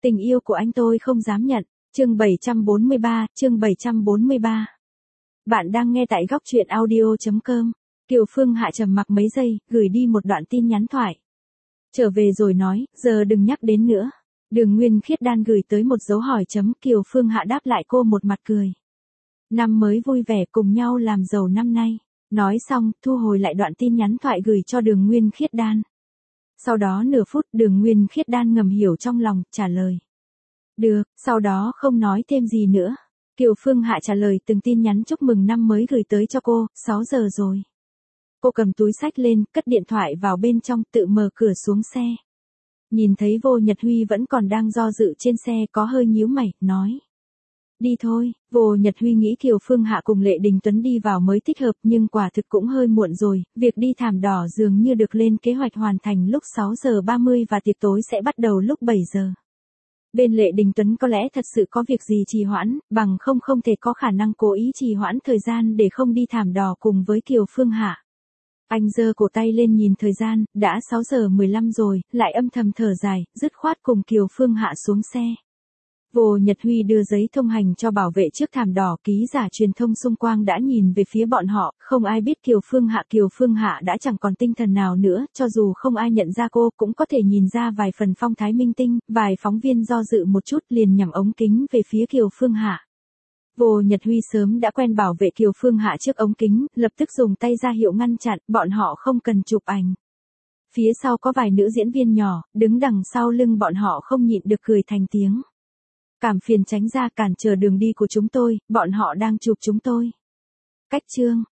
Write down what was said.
Tình yêu của anh tôi không dám nhận. Chương 743. Bạn đang nghe tại góc truyện audio.com. Kiều Phương Hạ trầm mặc mấy giây, gửi đi một đoạn tin nhắn thoại. Trở về rồi nói, giờ đừng nhắc đến nữa. Đường Nguyên Khiết Đan gửi tới một dấu hỏi chấm, Kiều Phương Hạ đáp lại cô một mặt cười. Năm mới vui vẻ cùng nhau làm giàu năm nay. Nói xong, thu hồi lại đoạn tin nhắn thoại gửi cho Đường Nguyên Khiết Đan. Sau đó nửa phút, Đường Nguyên Khiết Đan ngầm hiểu trong lòng, trả lời. Được, sau đó không nói thêm gì nữa. Kiều Phương Hạ trả lời từng tin nhắn chúc mừng năm mới gửi tới cho cô, 6 giờ rồi. Cô cầm túi xách lên, cất điện thoại vào bên trong, tự mở cửa xuống xe. Nhìn thấy Vô Nhật Huy vẫn còn đang do dự trên xe, có hơi nhíu mày, nói. Đi thôi. Vô Nhật Huy nghĩ Kiều Phương Hạ cùng Lệ Đình Tuấn đi vào mới thích hợp, nhưng quả thực cũng hơi muộn rồi, việc đi thảm đỏ dường như được lên kế hoạch hoàn thành lúc 6 giờ 30 và tiệc tối sẽ bắt đầu lúc 7 giờ. Bên Lệ Đình Tuấn có lẽ thật sự có việc gì trì hoãn, bằng không thể có khả năng cố ý trì hoãn thời gian để không đi thảm đỏ cùng với Kiều Phương Hạ. Anh giơ cổ tay lên nhìn thời gian, đã 6 giờ 15 rồi, lại âm thầm thở dài, dứt khoát cùng Kiều Phương Hạ xuống xe. Vô Nhật Huy đưa giấy thông hành cho bảo vệ trước thảm đỏ, ký giả truyền thông xung quanh đã nhìn về phía bọn họ, không ai biết Kiều Phương Hạ đã chẳng còn tinh thần nào nữa, cho dù không ai nhận ra cô cũng có thể nhìn ra vài phần phong thái minh tinh, vài phóng viên do dự một chút liền nhắm ống kính về phía Kiều Phương Hạ. Vô Nhật Huy sớm đã quen bảo vệ Kiều Phương Hạ trước ống kính, lập tức dùng tay ra hiệu ngăn chặn, bọn họ không cần chụp ảnh. Phía sau có vài nữ diễn viên nhỏ, đứng đằng sau lưng bọn họ không nhịn được cười thành tiếng. Cảm phiền tránh ra, cản trở đường đi của chúng tôi, bọn họ đang chụp chúng tôi. Cách chương.